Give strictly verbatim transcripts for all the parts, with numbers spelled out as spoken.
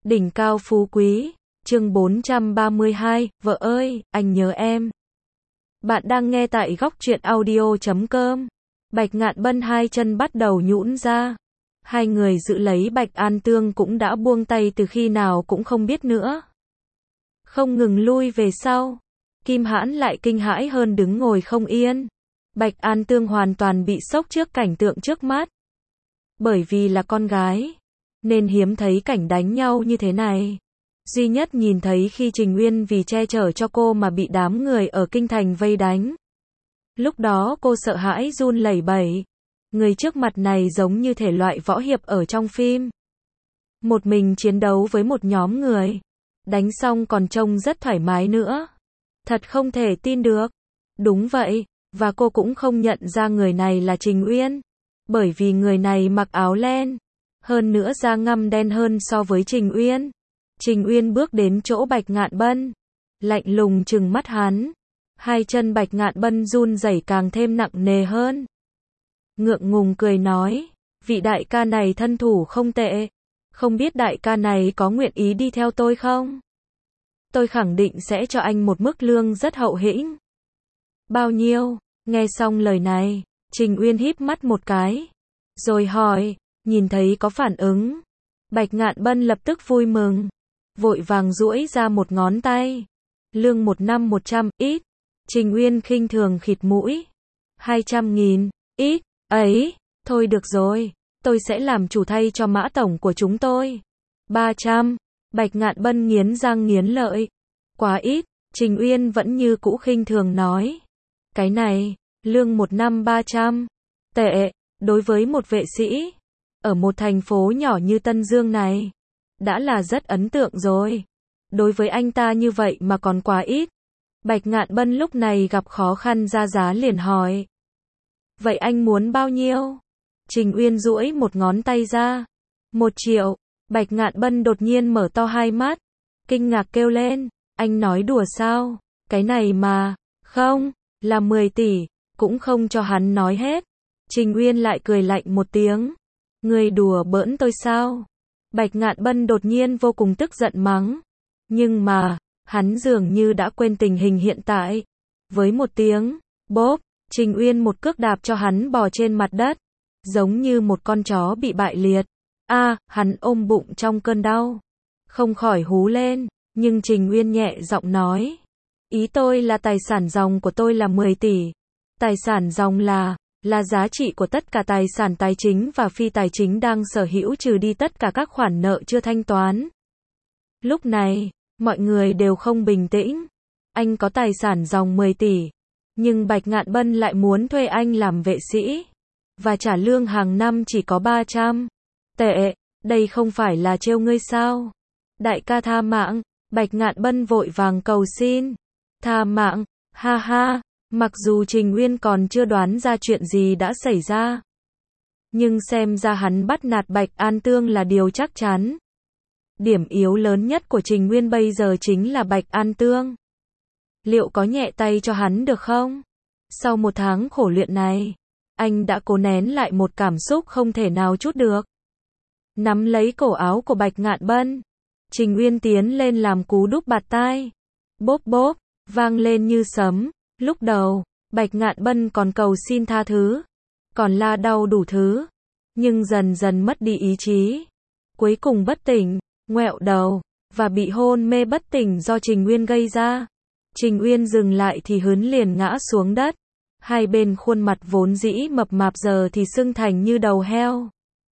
Đỉnh cao phú quý, chương bốn trăm ba mươi hai, vợ ơi, anh nhớ em. Bạn đang nghe tại góc truyện audio chấm com. Bạch Ngạn Bân hai chân bắt đầu nhũn ra. Hai người giữ lấy Bạch An Tương cũng đã buông tay từ khi nào cũng không biết nữa. Không ngừng lui về sau. Kim Hãn lại kinh hãi hơn đứng ngồi không yên. Bạch An Tương hoàn toàn bị sốc trước cảnh tượng trước mắt. Bởi vì là con gái, nên hiếm thấy cảnh đánh nhau như thế này. Duy nhất nhìn thấy khi Trình Uyên vì che chở cho cô mà bị đám người ở kinh thành vây đánh. Lúc đó cô sợ hãi run lẩy bẩy. Người trước mặt này giống như thể loại võ hiệp ở trong phim. Một mình chiến đấu với một nhóm người. Đánh xong còn trông rất thoải mái nữa. Thật không thể tin được. Đúng vậy, và cô cũng không nhận ra người này là Trình Uyên. Bởi vì người này mặc áo len. Hơn nữa da ngăm đen hơn so với Trình Uyên. Trình Uyên bước đến chỗ Bạch Ngạn Bân. Lạnh lùng trừng mắt hắn. Hai chân Bạch Ngạn Bân run rẩy càng thêm nặng nề hơn. Ngượng ngùng cười nói, vị đại ca này thân thủ không tệ. Không biết đại ca này có nguyện ý đi theo tôi không? Tôi khẳng định sẽ cho anh một mức lương rất hậu hĩnh. Bao nhiêu? Nghe xong lời này, Trình Uyên híp mắt một cái. Rồi hỏi, nhìn thấy có phản ứng. Bạch Ngạn Bân lập tức vui mừng. Vội vàng duỗi ra một ngón tay. Lương một năm một trăm, ít. Trình Uyên khinh thường khịt mũi. Hai trăm nghìn, ít. Ấy, thôi được rồi. Tôi sẽ làm chủ thay cho Mã tổng của chúng tôi. Ba trăm. Bạch Ngạn Bân nghiến răng nghiến lợi. Quá ít. Trình Uyên vẫn như cũ khinh thường nói. Cái này, lương một năm ba trăm. Tệ, đối với một vệ sĩ. Ở một thành phố nhỏ như Tân Dương này. Đã là rất ấn tượng rồi. Đối với anh ta như vậy mà còn quá ít. Bạch Ngạn Bân lúc này gặp khó khăn ra giá liền hỏi. Vậy anh muốn bao nhiêu? Trình Uyên duỗi một ngón tay ra. Một triệu. Bạch Ngạn Bân đột nhiên mở to hai mắt. Kinh ngạc kêu lên. Anh nói đùa sao? Cái này mà. Không. Là mười tỷ. Cũng không cho hắn nói hết. Trình Uyên lại cười lạnh một tiếng. Người đùa bỡn tôi sao? Bạch Ngạn Bân đột nhiên vô cùng tức giận mắng. Nhưng mà, hắn dường như đã quên tình hình hiện tại. Với một tiếng, bốp, Trình Uyên một cước đạp cho hắn bò trên mặt đất. Giống như một con chó bị bại liệt. A, à, hắn ôm bụng trong cơn đau. Không khỏi hú lên, nhưng Trình Uyên nhẹ giọng nói. Ý tôi là tài sản ròng của tôi là mười tỷ. Tài sản ròng là, là giá trị của tất cả tài sản tài chính và phi tài chính đang sở hữu trừ đi tất cả các khoản nợ chưa thanh toán. Lúc này, mọi người đều không bình tĩnh. Anh có tài sản ròng mười tỷ. Nhưng Bạch Ngạn Bân lại muốn thuê anh làm vệ sĩ. Và trả lương hàng năm chỉ có ba trăm. Tệ, đây không phải là trêu ngươi sao? Đại ca tha mạng. Bạch Ngạn Bân vội vàng cầu xin. Tha mạng, ha ha. Mặc dù Trình Uyên còn chưa đoán ra chuyện gì đã xảy ra. Nhưng xem ra hắn bắt nạt Bạch An Tương là điều chắc chắn. Điểm yếu lớn nhất của Trình Uyên bây giờ chính là Bạch An Tương. Liệu có nhẹ tay cho hắn được không? Sau một tháng khổ luyện này, anh đã cố nén lại một cảm xúc không thể nào trút được. Nắm lấy cổ áo của Bạch Ngạn Bân. Trình Uyên tiến lên làm cú đúp bạt tai. Bốp bốp, vang lên như sấm. Lúc đầu, Bạch Ngạn Bân còn cầu xin tha thứ. Còn la đau đủ thứ. Nhưng dần dần mất đi ý chí. Cuối cùng bất tỉnh, ngoẹo đầu, và bị hôn mê bất tỉnh do Trình Uyên gây ra. Trình Uyên dừng lại thì hớn liền ngã xuống đất. Hai bên khuôn mặt vốn dĩ mập mạp giờ thì sưng thành như đầu heo.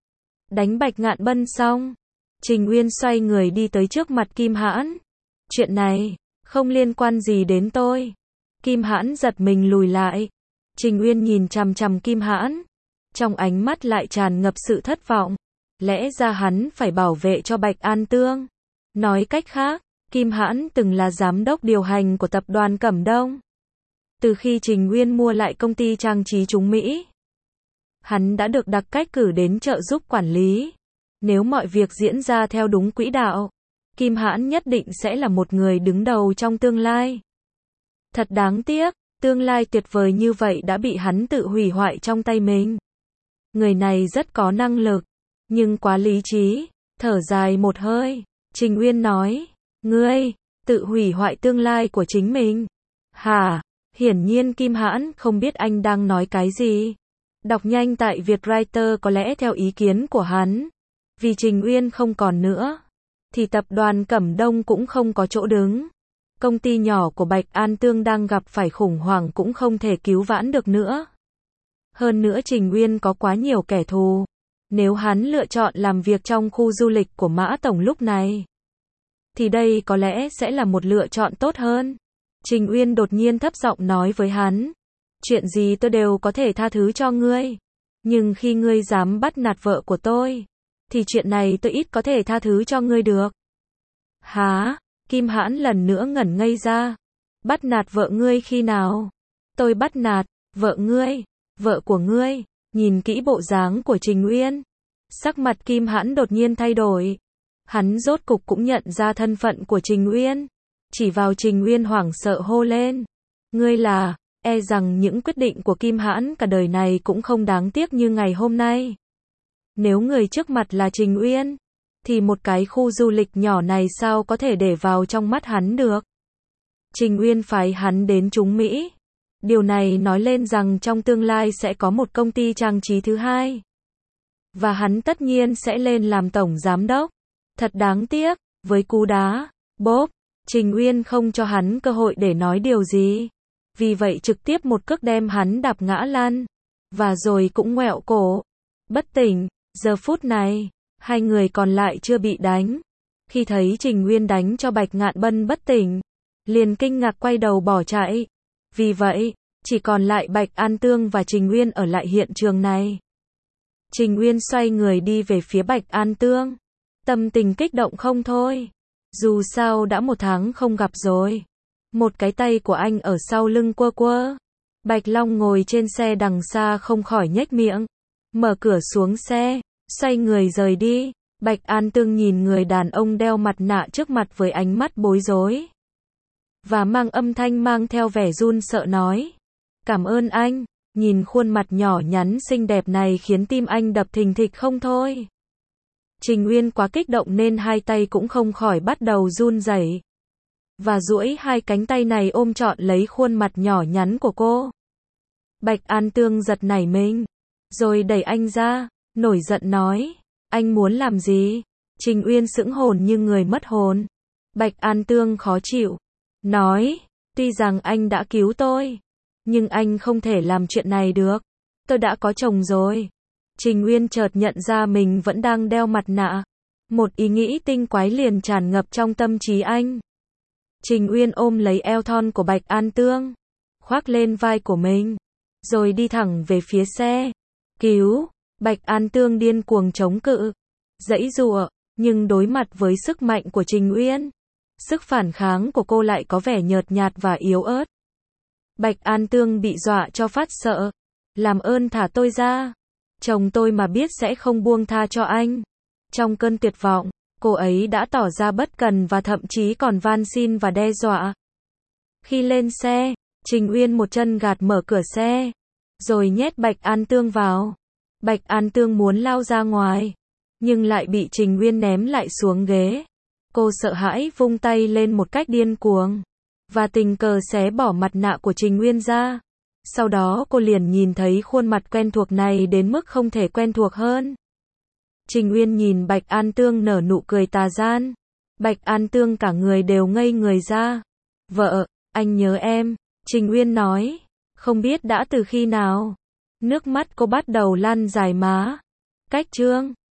Đánh Bạch Ngạn Bân xong, Trình Uyên xoay người đi tới trước mặt Kim Hãn. Chuyện này, không liên quan gì đến tôi. Kim Hãn giật mình lùi lại. Trình Uyên nhìn chằm chằm Kim Hãn. Trong ánh mắt lại tràn ngập sự thất vọng. Lẽ ra hắn phải bảo vệ cho Bạch An Tương. Nói cách khác, Kim Hãn từng là giám đốc điều hành của tập đoàn Cẩm Đông. Từ khi Trình Uyên mua lại công ty trang trí Trung Mỹ, hắn đã được đặc cách cử đến trợ giúp quản lý. Nếu mọi việc diễn ra theo đúng quỹ đạo, Kim Hãn nhất định sẽ là một người đứng đầu trong tương lai. Thật đáng tiếc, tương lai tuyệt vời như vậy đã bị hắn tự hủy hoại trong tay mình. Người này rất có năng lực, nhưng quá lý trí. Thở dài một hơi, Trình Uyên nói, ngươi, tự hủy hoại tương lai của chính mình. Hả? Hiển nhiên Kim Hãn không biết anh đang nói cái gì. Đọc nhanh tại Vietwriter có lẽ theo ý kiến của hắn. Vì Trình Uyên không còn nữa, thì tập đoàn Cẩm Đông cũng không có chỗ đứng. Công ty nhỏ của Bạch An Tương đang gặp phải khủng hoảng cũng không thể cứu vãn được nữa. Hơn nữa Trình Uyên có quá nhiều kẻ thù. Nếu hắn lựa chọn làm việc trong khu du lịch của Mã Tổng lúc này, thì đây có lẽ sẽ là một lựa chọn tốt hơn. Trình Uyên đột nhiên thấp giọng nói với hắn, chuyện gì tôi đều có thể tha thứ cho ngươi. Nhưng khi ngươi dám bắt nạt vợ của tôi, thì chuyện này tôi ít có thể tha thứ cho ngươi được. Hả? Kim Hãn lần nữa ngẩn ngây ra. Bắt nạt vợ ngươi khi nào? Tôi bắt nạt vợ ngươi? Vợ của ngươi? Nhìn kỹ bộ dáng của Trình Uyên, sắc mặt Kim Hãn đột nhiên thay đổi. Hắn rốt cục cũng nhận ra thân phận của Trình Uyên. Chỉ vào Trình Uyên hoảng sợ hô lên. Ngươi là, e rằng những quyết định của Kim Hãn cả đời này cũng không đáng tiếc như ngày hôm nay. Nếu người trước mặt là Trình Uyên, thì một cái khu du lịch nhỏ này sao có thể để vào trong mắt hắn được. Trình Uyên phái hắn đến Trung Mỹ. Điều này nói lên rằng trong tương lai sẽ có một công ty trang trí thứ hai. Và hắn tất nhiên sẽ lên làm tổng giám đốc. Thật đáng tiếc, với cú đá, bốp, Trình Uyên không cho hắn cơ hội để nói điều gì. Vì vậy trực tiếp một cước đem hắn đạp ngã lăn. Và rồi cũng ngoẹo cổ. Bất tỉnh, giờ phút này, hai người còn lại chưa bị đánh. Khi thấy Trình Uyên đánh cho Bạch Ngạn Bân bất tỉnh, liền kinh ngạc quay đầu bỏ chạy. Vì vậy, chỉ còn lại Bạch An Tương và Trình Uyên ở lại hiện trường này. Trình Uyên xoay người đi về phía Bạch An Tương. Tâm tình kích động không thôi. Dù sao đã một tháng không gặp rồi. Một cái tay của anh ở sau lưng quơ quơ. Bạch Long ngồi trên xe đằng xa không khỏi nhếch miệng. Mở cửa xuống xe, xoay người rời đi. Bạch An Tương nhìn người đàn ông đeo mặt nạ trước mặt với ánh mắt bối rối. Và mang âm thanh mang theo vẻ run sợ nói. Cảm ơn anh. Nhìn khuôn mặt nhỏ nhắn xinh đẹp này khiến tim anh đập thình thịch không thôi. Trình Uyên quá kích động nên hai tay cũng không khỏi bắt đầu run rẩy. Và duỗi hai cánh tay này ôm trọn lấy khuôn mặt nhỏ nhắn của cô. Bạch An Tương giật nảy mình. Rồi đẩy anh ra, nổi giận nói. Anh muốn làm gì? Trình Uyên sững hồn như người mất hồn. Bạch An Tương khó chịu. Nói, tuy rằng anh đã cứu tôi, nhưng anh không thể làm chuyện này được. Tôi đã có chồng rồi. Trình Uyên chợt nhận ra mình vẫn đang đeo mặt nạ. Một ý nghĩ tinh quái liền tràn ngập trong tâm trí anh. Trình Uyên ôm lấy eo thon của Bạch An Tương, khoác lên vai của mình, rồi đi thẳng về phía xe. Cứu! Bạch An Tương điên cuồng chống cự, giãy giụa, nhưng đối mặt với sức mạnh của Trình Uyên, sức phản kháng của cô lại có vẻ nhợt nhạt và yếu ớt. Bạch An Tương bị dọa cho phát sợ. Làm ơn thả tôi ra. Chồng tôi mà biết sẽ không buông tha cho anh. Trong cơn tuyệt vọng, cô ấy đã tỏ ra bất cần và thậm chí còn van xin và đe dọa. Khi lên xe, Trình Uyên một chân gạt mở cửa xe, rồi nhét Bạch An Tương vào. Bạch An Tương muốn lao ra ngoài, nhưng lại bị Trình Uyên ném lại xuống ghế. Cô sợ hãi vung tay lên một cách điên cuồng, và tình cờ xé bỏ mặt nạ của Trình Uyên ra. Sau đó cô liền nhìn thấy khuôn mặt quen thuộc này đến mức không thể quen thuộc hơn. Trình Uyên nhìn Bạch An Tương nở nụ cười tà gian. Bạch An Tương cả người đều ngây người ra. Vợ, anh nhớ em, Trình Uyên nói. Không biết đã từ khi nào. Nước mắt cô bắt đầu lăn dài má. Cách chương